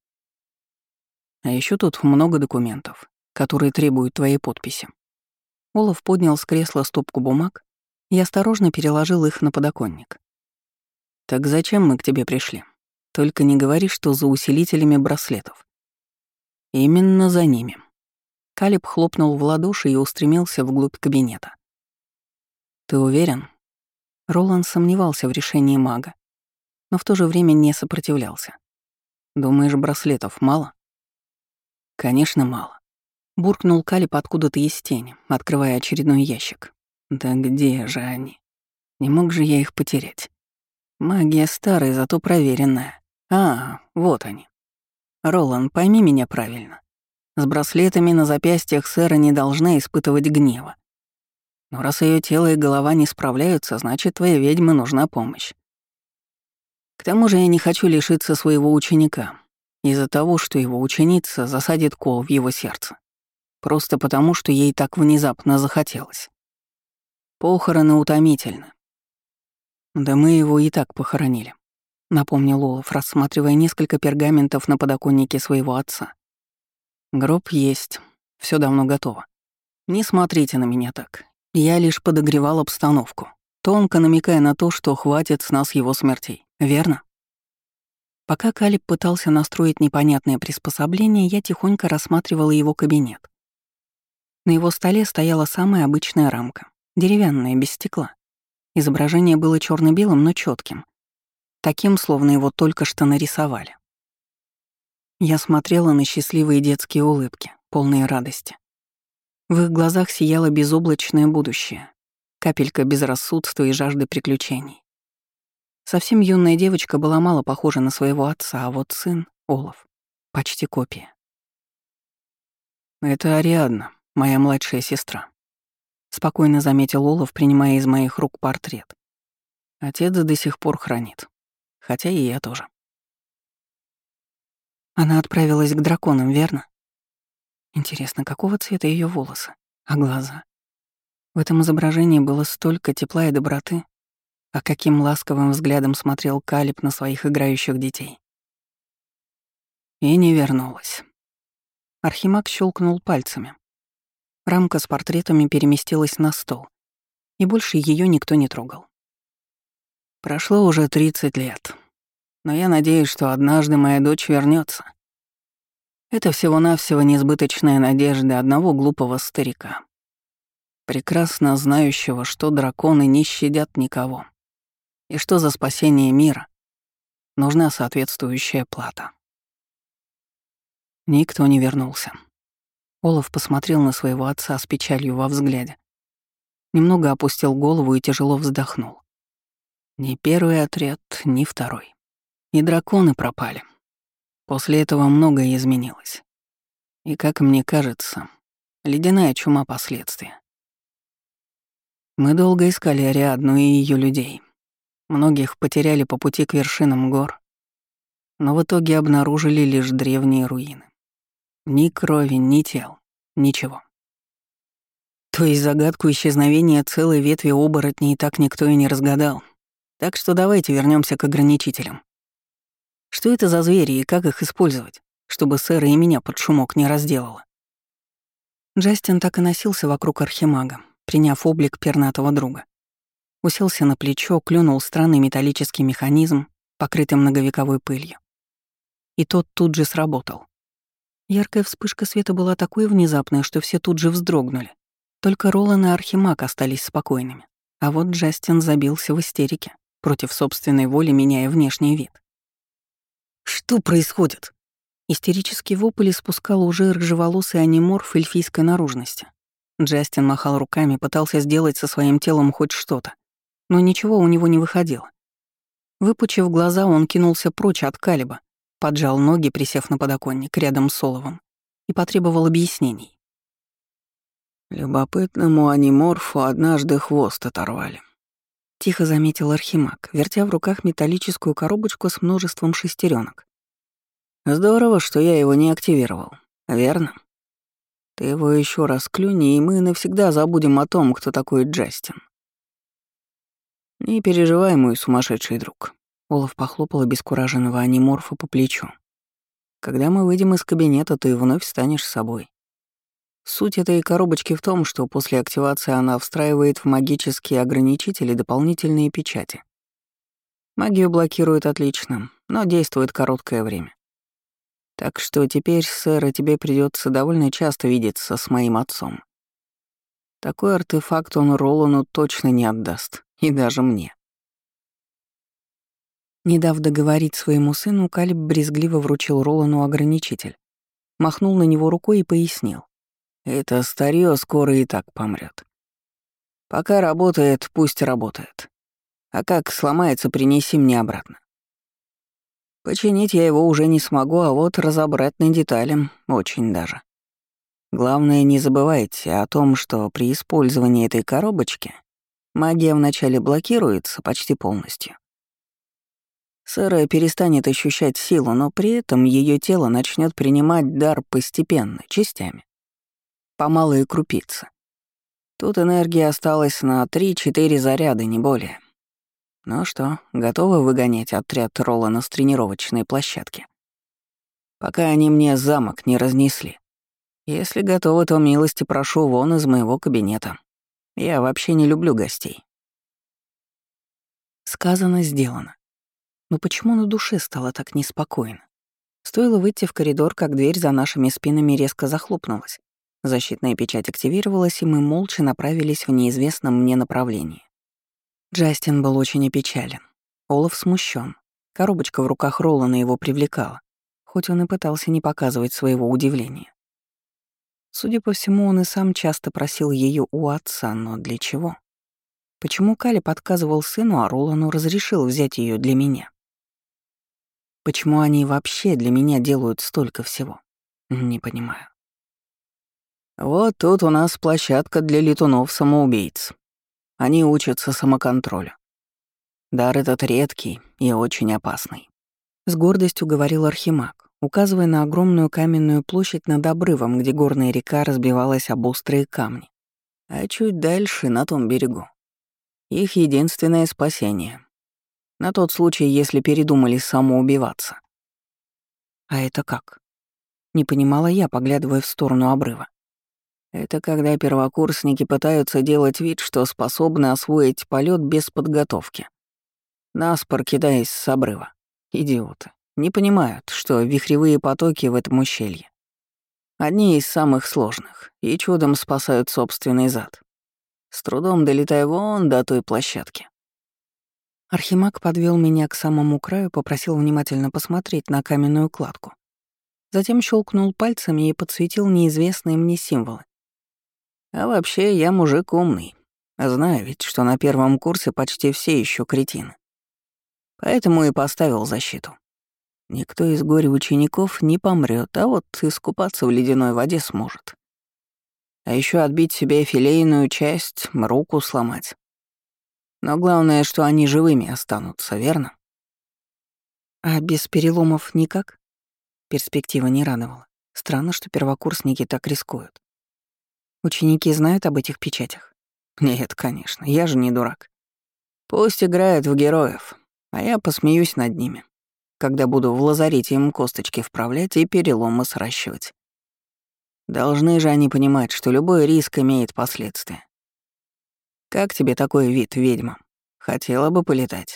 А еще тут много документов, которые требуют твоей подписи. Олаф поднял с кресла стопку бумаг и осторожно переложил их на подоконник. «Так зачем мы к тебе пришли? Только не говори, что за усилителями браслетов». «Именно за ними». Калиб хлопнул в ладоши и устремился вглубь кабинета. «Ты уверен?» Роланд сомневался в решении мага, но в то же время не сопротивлялся. «Думаешь, браслетов мало?» «Конечно, мало», — буркнул Калиб откуда-то из тени, открывая очередной ящик. «Да где же они? Не мог же я их потерять? Магия старая, зато проверенная. А, вот они. Роланд, пойми меня правильно. С браслетами на запястьях сэра не должна испытывать гнева. Но раз ее тело и голова не справляются, значит, твоей ведьме нужна помощь. К тому же я не хочу лишиться своего ученика из-за того, что его ученица засадит кол в его сердце. Просто потому, что ей так внезапно захотелось. Похороны утомительны. Да мы его и так похоронили, напомнил Олаф, рассматривая несколько пергаментов на подоконнике своего отца. Гроб есть, все давно готово. Не смотрите на меня так. Я лишь подогревал обстановку, тонко намекая на то, что хватит с нас его смертей, верно? Пока Калиб пытался настроить непонятное приспособление, я тихонько рассматривала его кабинет. На его столе стояла самая обычная рамка, деревянная, без стекла. Изображение было черно-белым, но четким, таким, словно его только что нарисовали. Я смотрела на счастливые детские улыбки, полные радости. В их глазах сияло безоблачное будущее, капелька безрассудства и жажды приключений. Совсем юная девочка была мало похожа на своего отца, а вот сын, Олаф, почти копия. «Это Ариадна, моя младшая сестра», — спокойно заметил Олаф, принимая из моих рук портрет. Отец до сих пор хранит, хотя и я тоже. Она отправилась к драконам, верно? Интересно, какого цвета ее волосы, а глаза? В этом изображении было столько тепла и доброты, а каким ласковым взглядом смотрел Калиб на своих играющих детей. И не вернулась. Архимаг щелкнул пальцами. Рамка с портретами переместилась на стол, и больше ее никто не трогал. Прошло уже 30 лет, но я надеюсь, что однажды моя дочь вернется. Это всего-навсего несбыточная надежда одного глупого старика, прекрасно знающего, что драконы не щадят никого, и что за спасение мира нужна соответствующая плата. Никто не вернулся. Олаф посмотрел на своего отца с печалью во взгляде. Немного опустил голову и тяжело вздохнул. Ни первый отряд, ни второй. И драконы пропали. После этого многое изменилось. И, как мне кажется, ледяная чума последствия. Мы долго искали Ариадну и ее людей. Многих потеряли по пути к вершинам гор, но в итоге обнаружили лишь древние руины. Ни крови, ни тел, ничего. То есть загадку исчезновения целой ветви оборотней так никто и не разгадал. Так что давайте вернемся к ограничителям. Что это за звери и как их использовать, чтобы сэра и меня под шумок не разделало? Джастин так и носился вокруг архимага, приняв облик пернатого друга. Уселся на плечо, клюнул странный металлический механизм, покрытый многовековой пылью. И тот тут же сработал. Яркая вспышка света была такой внезапной, что все тут же вздрогнули. Только Ролан и архимаг остались спокойными, а вот Джастин забился в истерике, против собственной воли меняя внешний вид. «Что происходит?» Истерический вопль испускал уже рыжеволосый аниморф эльфийской наружности. Джастин махал руками, пытался сделать со своим телом хоть что-то, но ничего у него не выходило. Выпучив глаза, он кинулся прочь от Калиба, поджал ноги, присев на подоконник рядом с Оловом, и потребовал объяснений. Любопытному аниморфу однажды хвост оторвали. Тихо заметил Архимаг, вертя в руках металлическую коробочку с множеством шестеренок. Здорово, что я его не активировал, верно? Ты его еще раз клюни, и мы навсегда забудем о том, кто такой Джастин. Не переживай, мой сумасшедший друг. Олаф похлопал обескураженного аниморфа по плечу. Когда мы выйдем из кабинета, ты вновь станешь собой. Суть этой коробочки в том, что после активации она встраивает в магические ограничители дополнительные печати. Магию блокирует отлично, но действует короткое время. Так что теперь, сэр, тебе придется довольно часто видеться с моим отцом. Такой артефакт он Ролану точно не отдаст, и даже мне. Не дав договорить своему сыну, Калиб брезгливо вручил Ролану ограничитель, махнул на него рукой и пояснил. Это старье скоро и так помрет. Пока работает, пусть работает. А как сломается, принеси мне обратно. Починить я его уже не смогу, а вот разобрать на детали очень даже. Главное, не забывайте о том, что при использовании этой коробочки магия вначале блокируется почти полностью. Сэра перестанет ощущать силу, но при этом ее тело начнет принимать дар постепенно, частями. По малые крупицы. Тут энергии осталось на 3-4 заряда, не более. Ну что, готовы выгонять отряд Ролана с тренировочной площадки? Пока они мне замок не разнесли. Если готовы, то милости прошу вон из моего кабинета. Я вообще не люблю гостей. Сказано, сделано. Но почему на душе стало так неспокойно? Стоило выйти в коридор, как дверь за нашими спинами резко захлопнулась. Защитная печать активировалась, и мы молча направились в неизвестном мне направлении. Джастин был очень опечален. Олаф смущен. Коробочка в руках Ролана его привлекала, хоть он и пытался не показывать своего удивления. Судя по всему, он и сам часто просил ее у отца, но для чего? Почему Калиб отказывал сыну, а Ролану разрешил взять ее для меня? Почему они вообще для меня делают столько всего? Не понимаю. Вот тут у нас площадка для летунов-самоубийц. Они учатся самоконтролю. Дар этот редкий и очень опасный. С гордостью говорил Архимаг, указывая на огромную каменную площадь над обрывом, где горная река разбивалась об острые камни. А чуть дальше, на том берегу. Их единственное спасение. На тот случай, если передумали самоубиваться. А это как? Не понимала я, поглядывая в сторону обрыва. Это когда первокурсники пытаются делать вид, что способны освоить полет без подготовки. Наспор кидаясь с обрыва. Идиоты. Не понимают, что вихревые потоки в этом ущелье одни из самых сложных, и чудом спасают собственный зад. С трудом долетая вон до той площадки. Архимаг подвел меня к самому краю, попросил внимательно посмотреть на каменную кладку. Затем щелкнул пальцами и подсветил неизвестные мне символы. А вообще, я мужик умный. Знаю ведь, что на первом курсе почти все еще кретины. Поэтому и поставил защиту. Никто из горе-учеников не помрет, а вот искупаться в ледяной воде сможет. А еще отбить себе филейную часть, руку сломать. Но главное, что они живыми останутся, верно? А без переломов никак? Перспектива не радовала. Странно, что первокурсники так рискуют. Ученики знают об этих печатях? Нет, конечно, я же не дурак. Пусть играют в героев, а я посмеюсь над ними, когда буду в лазарете им косточки вправлять и переломы сращивать. Должны же они понимать, что любой риск имеет последствия. Как тебе такой вид, ведьма? Хотела бы полетать?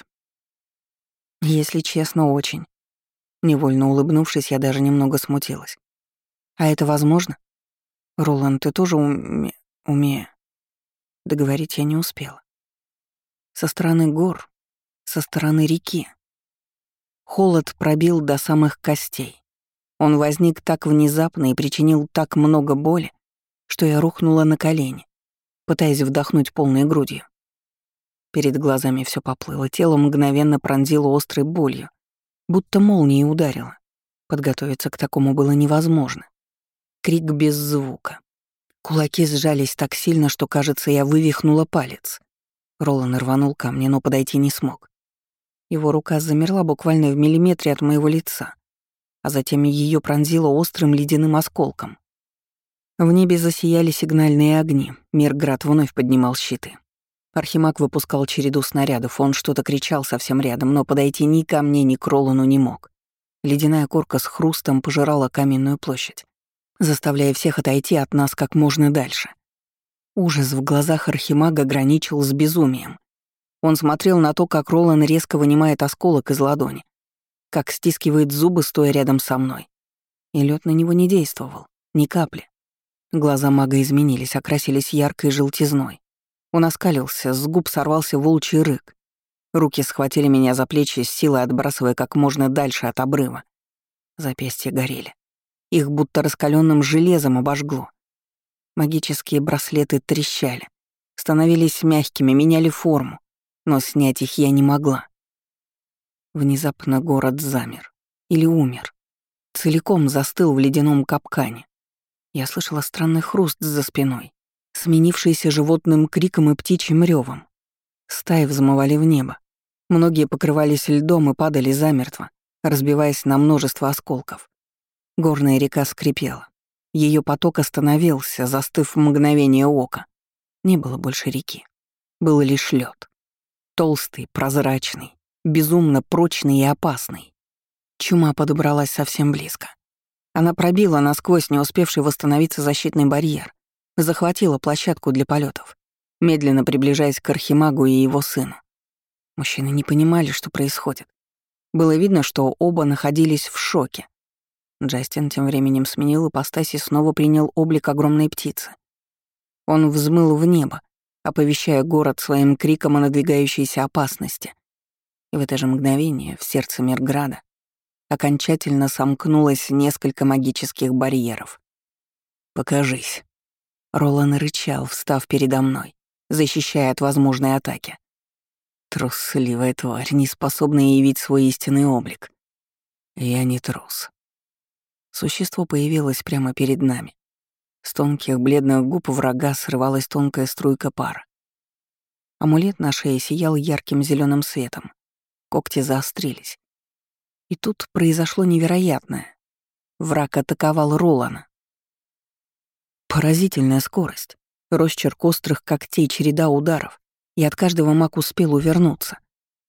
Если честно, очень. Невольно улыбнувшись, я даже немного смутилась. А это возможно? Роланд, ты тоже уме... Договорить я не успела. Со стороны гор, со стороны реки. Холод пробил до самых костей. Он возник так внезапно и причинил так много боли, что я рухнула на колени, пытаясь вдохнуть полной грудью. Перед глазами все поплыло, тело мгновенно пронзило острой болью, будто молнией ударило. Подготовиться к такому было невозможно. Крик без звука. Кулаки сжались так сильно, что, кажется, я вывихнула палец. Ролан рванул ко мне, но подойти не смог. Его рука замерла буквально в миллиметре от моего лица, а затем ее пронзило острым ледяным осколком. В небе засияли сигнальные огни, Мирград вновь поднимал щиты. Архимаг выпускал череду снарядов, он что-то кричал совсем рядом, но подойти ни ко мне, ни к Ролану не мог. Ледяная корка с хрустом пожирала каменную площадь, заставляя всех отойти от нас как можно дальше. Ужас в глазах Архимага граничил с безумием. Он смотрел на то, как Ролан резко вынимает осколок из ладони, как стискивает зубы, стоя рядом со мной. И лед на него не действовал, ни капли. Глаза мага изменились, окрасились яркой желтизной. Он оскалился, с губ сорвался волчий рык. Руки схватили меня за плечи, с силой отбрасывая как можно дальше от обрыва. Запястья горели. Их будто раскаленным железом обожгло. Магические браслеты трещали, становились мягкими, меняли форму, но снять их я не могла. Внезапно город замер. Или умер. Целиком застыл в ледяном капкане. Я слышала странный хруст за спиной, сменившийся животным криком и птичьим рёвом. Стаи взмывали в небо. Многие покрывались льдом и падали замертво, разбиваясь на множество осколков. Горная река скрипела. Ее поток остановился, застыв в мгновение ока. Не было больше реки. Был лишь лед. Толстый, прозрачный, безумно прочный и опасный. Чума подобралась совсем близко. Она пробила насквозь не успевший восстановиться защитный барьер, захватила площадку для полетов, медленно приближаясь к Архимагу и его сыну. Мужчины не понимали, что происходит. Было видно, что оба находились в шоке. Джастин тем временем сменил ипостась и снова принял облик огромной птицы. Он взмыл в небо, оповещая город своим криком о надвигающейся опасности. И в это же мгновение в сердце Мирграда окончательно сомкнулось несколько магических барьеров. «Покажись». Ролан рычал, встав передо мной, защищая от возможной атаки. Трусливая тварь, не способная явить свой истинный облик. Я не трус. Существо появилось прямо перед нами. С тонких бледных губ врага срывалась тонкая струйка пара. Амулет на шее сиял ярким зеленым светом. Когти заострились. И тут произошло невероятное. Враг атаковал Ролана. Поразительная скорость. Росчерк острых когтей, череда ударов. И от каждого маг успел увернуться.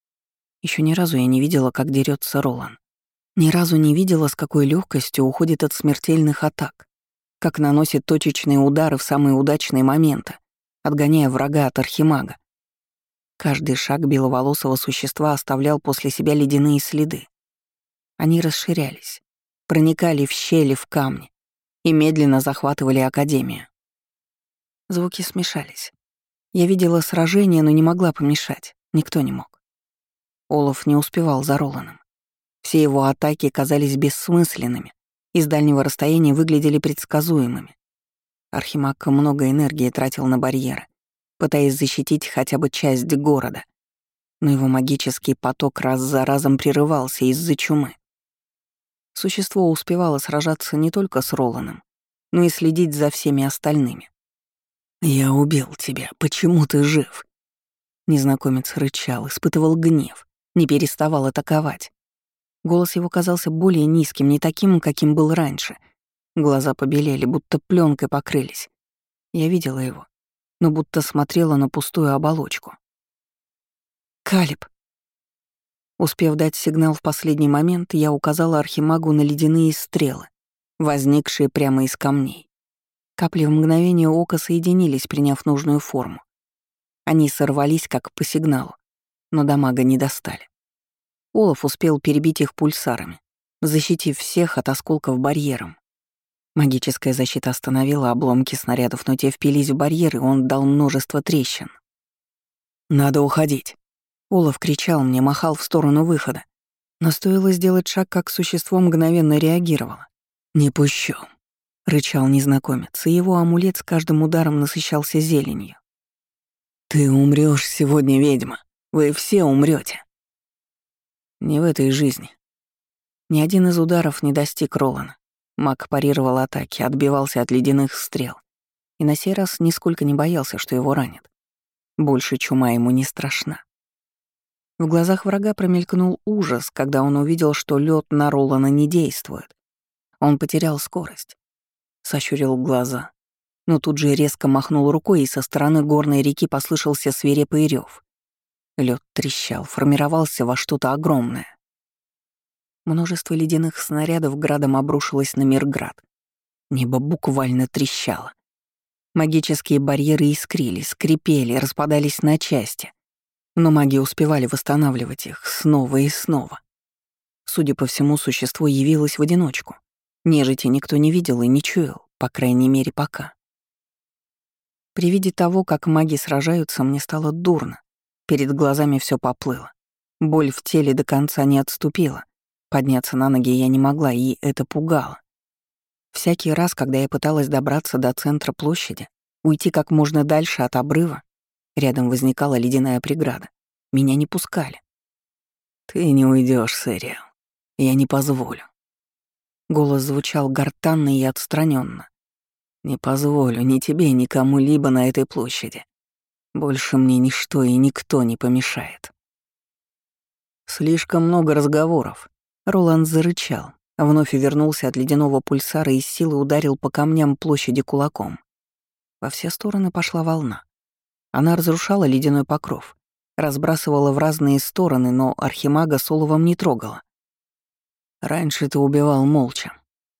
Еще ни разу я не видела, как дерется Ролан. Ни разу не видела, с какой легкостью уходит от смертельных атак, как наносит точечные удары в самые удачные моменты, отгоняя врага от Архимага. Каждый шаг беловолосого существа оставлял после себя ледяные следы. Они расширялись, проникали в щели в камне и медленно захватывали Академию. Звуки смешались. Я видела сражение, но не могла помешать. Никто не мог. Олаф не успевал за Роланом. Все его атаки казались бессмысленными и с дальнего расстояния выглядели предсказуемыми. Архимаг много энергии тратил на барьеры, пытаясь защитить хотя бы часть города. Но его магический поток раз за разом прерывался из-за чумы. Существо успевало сражаться не только с Роланом, но и следить за всеми остальными. «Я убил тебя. Почему ты жив?» Незнакомец рычал, испытывал гнев, не переставал атаковать. Голос его казался более низким, не таким, каким был раньше. Глаза побелели, будто пленкой покрылись. Я видела его, но будто смотрела на пустую оболочку. «Калиб!» Успев дать сигнал в последний момент, я указала Архимагу на ледяные стрелы, возникшие прямо из камней. Капли в мгновение ока соединились, приняв нужную форму. Они сорвались, как по сигналу, но до мага не достали. Олаф успел перебить их пульсарами, защитив всех от осколков барьером. Магическая защита остановила обломки снарядов, но те впились в барьер, и он дал множество трещин. «Надо уходить!» Олаф кричал мне, махал в сторону выхода. Но стоило сделать шаг, как существо мгновенно реагировало. «Не пущу!» — рычал незнакомец, и его амулет с каждым ударом насыщался зеленью. «Ты умрёшь сегодня, ведьма! Вы все умрёте!» Не в этой жизни. Ни один из ударов не достиг Ролана. Маг парировал атаки, отбивался от ледяных стрел. И на сей раз нисколько не боялся, что его ранят. Больше чума ему не страшна. В глазах врага промелькнул ужас, когда он увидел, что лед на Ролана не действует. Он потерял скорость. Сощурил глаза, но тут же резко махнул рукой, и со стороны горной реки послышался свирепый рев. Лед трещал, формировался во что-то огромное. Множество ледяных снарядов градом обрушилось на Мирград. Небо буквально трещало. Магические барьеры искрились, скрипели, распадались на части. Но маги успевали восстанавливать их снова и снова. Судя по всему, существо явилось в одиночку. Нежити никто не видел и не чуял, по крайней мере, пока. При виде того, как маги сражаются, мне стало дурно. Перед глазами все поплыло. Боль в теле до конца не отступила. Подняться на ноги я не могла, и это пугало. Всякий раз, когда я пыталась добраться до центра площади, уйти как можно дальше от обрыва, рядом возникала ледяная преграда. Меня не пускали. «Ты не уйдешь, Сэриэл. Я не позволю». Голос звучал гортанно и отстраненно. «Не позволю ни тебе, ни кому-либо на этой площади. Больше мне ничто и никто не помешает». Слишком много разговоров. Роланд зарычал, вновь вернулся от ледяного пульсара и с силой ударил по камням площади кулаком. Во все стороны пошла волна. Она разрушала ледяной покров, разбрасывала в разные стороны, но архимага с оловом не трогала. «Раньше ты убивал молча.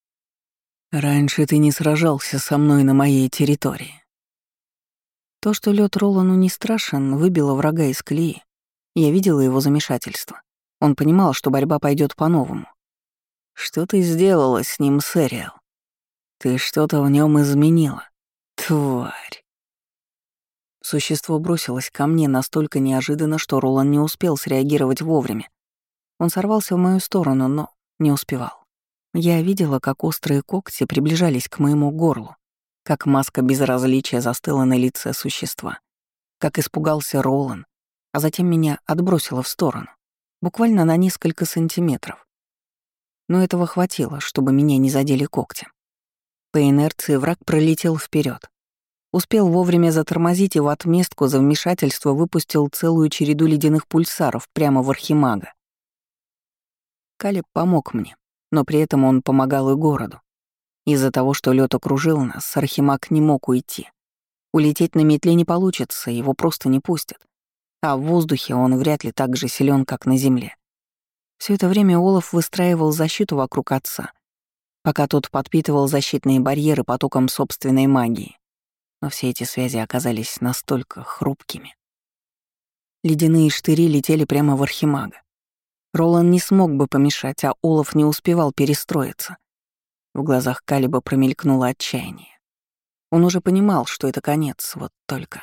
Раньше ты не сражался со мной на моей территории». То, что лед Ролану не страшен, выбило врага из колеи. Я видела его замешательство. Он понимал, что борьба пойдет по-новому. «Что ты сделала с ним, Сэриэл? Ты что-то в нем изменила. Тварь!» Существо бросилось ко мне настолько неожиданно, что Ролан не успел среагировать вовремя. Он сорвался в мою сторону, но не успевал. Я видела, как острые когти приближались к моему горлу, как маска безразличия застыла на лице существа, как испугался Ролан, а затем меня отбросило в сторону, буквально на несколько сантиметров. Но этого хватило, чтобы меня не задели когти. По инерции враг пролетел вперед. Успел вовремя затормозить и в отместку за вмешательство выпустил целую череду ледяных пульсаров прямо в архимага. Калеб помог мне, но при этом он помогал и городу. Из-за того, что лед окружил нас, архимаг не мог уйти. Улететь на метле не получится, его просто не пустят. А в воздухе он вряд ли так же силен, как на земле. Все это время Олаф выстраивал защиту вокруг отца, пока тот подпитывал защитные барьеры потоком собственной магии. Но все эти связи оказались настолько хрупкими. Ледяные штыри летели прямо в архимага. Ролан не смог бы помешать, а Олаф не успевал перестроиться. В глазах Калеба промелькнуло отчаяние. Он уже понимал, что это конец, вот только.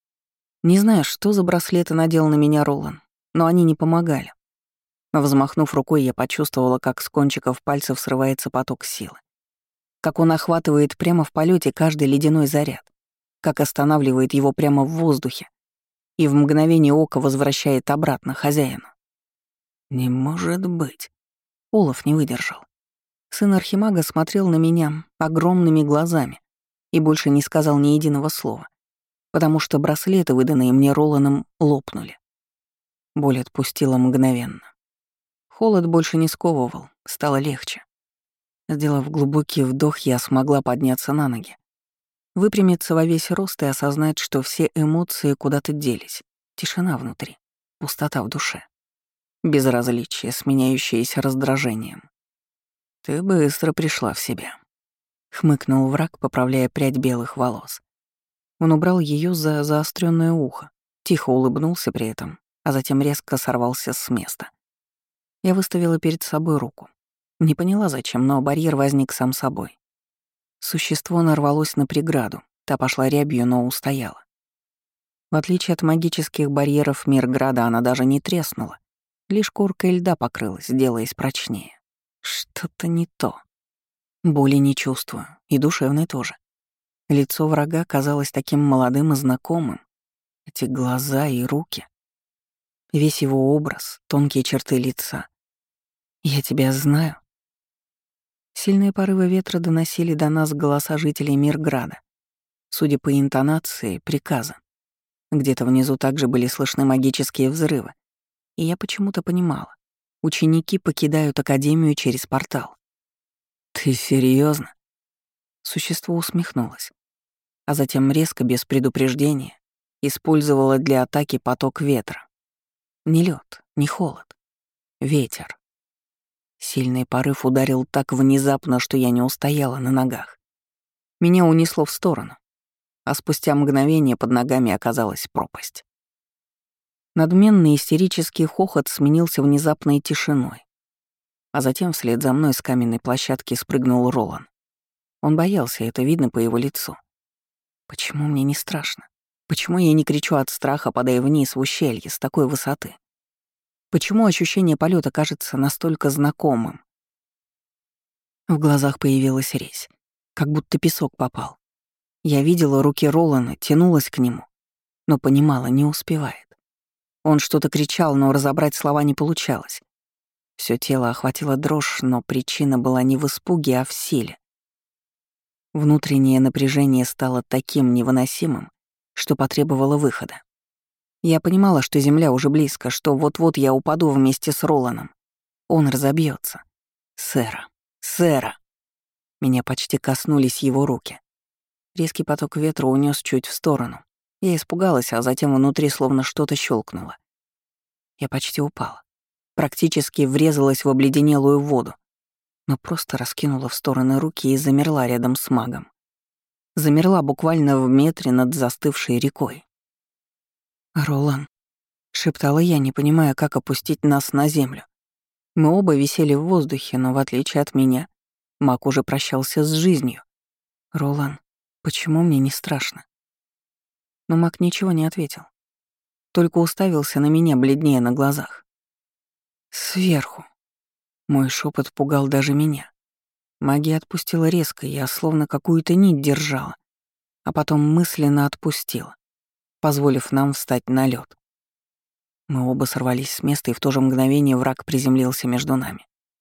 Не знаю, что за браслеты надел на меня Ролан, но они не помогали. Взмахнув рукой, я почувствовала, как с кончиков пальцев срывается поток силы. Как он охватывает прямо в полете каждый ледяной заряд. Как останавливает его прямо в воздухе и в мгновение ока возвращает обратно хозяину. Не может быть. Олаф не выдержал. Сын архимага смотрел на меня огромными глазами и больше не сказал ни единого слова, потому что браслеты, выданные мне Роланом, лопнули. Боль отпустила мгновенно. Холод больше не сковывал, стало легче. Сделав глубокий вдох, я смогла подняться на ноги. Выпрямиться во весь рост и осознать, что все эмоции куда-то делись. Тишина внутри, пустота в душе. Безразличие, сменяющееся раздражением. «Ты быстро пришла в себя», — хмыкнул враг, поправляя прядь белых волос. Он убрал ее за заостренное ухо, тихо улыбнулся при этом, а затем резко сорвался с места. Я выставила перед собой руку. Не поняла, зачем, но барьер возник сам собой. Существо нарвалось на преграду, та пошла рябью, но устояла. В отличие от магических барьеров Мирграда, она даже не треснула, лишь коркой льда покрылась, делаясь прочнее. Что-то не то. Боли не чувствую, и душевной тоже. Лицо врага казалось таким молодым и знакомым. Эти глаза и руки. Весь его образ, тонкие черты лица. «Я тебя знаю». Сильные порывы ветра доносили до нас голоса жителей Мирграда. Судя по интонации, приказа. Где-то внизу также были слышны магические взрывы. И я почему-то понимала. Ученики покидают Академию через портал. «Ты серьезно? Существо усмехнулось, а затем резко, без предупреждения, использовало для атаки поток ветра. Не лед, не холод. Ветер. Сильный порыв ударил так внезапно, что я не устояла на ногах. Меня унесло в сторону, а спустя мгновение под ногами оказалась пропасть. Надменный истерический хохот сменился внезапной тишиной, а затем вслед за мной с каменной площадки спрыгнул Ролан. Он боялся, это видно по его лицу. Почему мне не страшно? Почему я не кричу от страха, падая вниз в ущелье с такой высоты? Почему ощущение полета кажется настолько знакомым? В глазах появилась резь, как будто песок попал. Я видела руки Ролана, тянулась к нему, но понимала, не успевает. Он что-то кричал, но разобрать слова не получалось. Всё тело охватило дрожь, но причина была не в испуге, а в силе. Внутреннее напряжение стало таким невыносимым, что потребовало выхода. Я понимала, что земля уже близко, что вот-вот я упаду вместе с Роланом. Он разобьется. Сэра, сэра. Меня почти коснулись его руки. Резкий поток ветра унес чуть в сторону. Я испугалась, а затем внутри словно что-то щелкнуло. Я почти упала. Практически врезалась в обледенелую воду, но просто раскинула в стороны руки и замерла рядом с магом. Замерла буквально в метре над застывшей рекой. «Ролан», — шептала я, не понимая, как опустить нас на землю. Мы оба висели в воздухе, но в отличие от меня, маг уже прощался с жизнью. «Ролан, почему мне не страшно?» Но маг ничего не ответил, только уставился на меня бледнее на глазах. «Сверху». Мой шепот пугал даже меня. Магия отпустила резко, я словно какую-то нить держала, а потом мысленно отпустила, позволив нам встать на лед. Мы оба сорвались с места, и в то же мгновение враг приземлился между нами.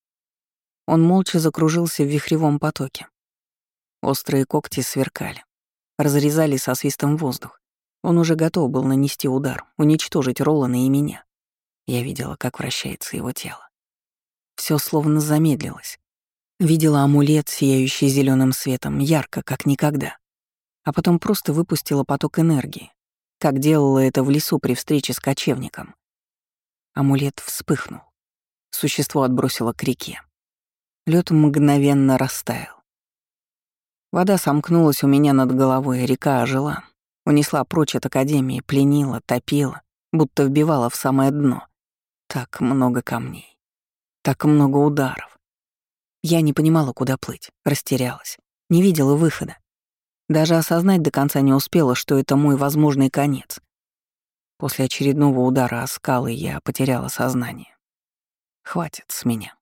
Он молча закружился в вихревом потоке. Острые когти сверкали, разрезали со свистом воздух. Он уже готов был нанести удар, уничтожить Ролана и меня. Я видела, как вращается его тело. Всё словно замедлилось. Видела амулет, сияющий зеленым светом, ярко, как никогда. А потом просто выпустила поток энергии, как делала это в лесу при встрече с кочевником. Амулет вспыхнул. Существо отбросило к реке. Лед мгновенно растаял. Вода сомкнулась у меня над головой, река ожила. Унесла прочь от Академии, пленила, топила, будто вбивала в самое дно. Так много камней. Так много ударов. Я не понимала, куда плыть, растерялась, не видела выхода. Даже осознать до конца не успела, что это мой возможный конец. После очередного удара о скалы я потеряла сознание. Хватит с меня.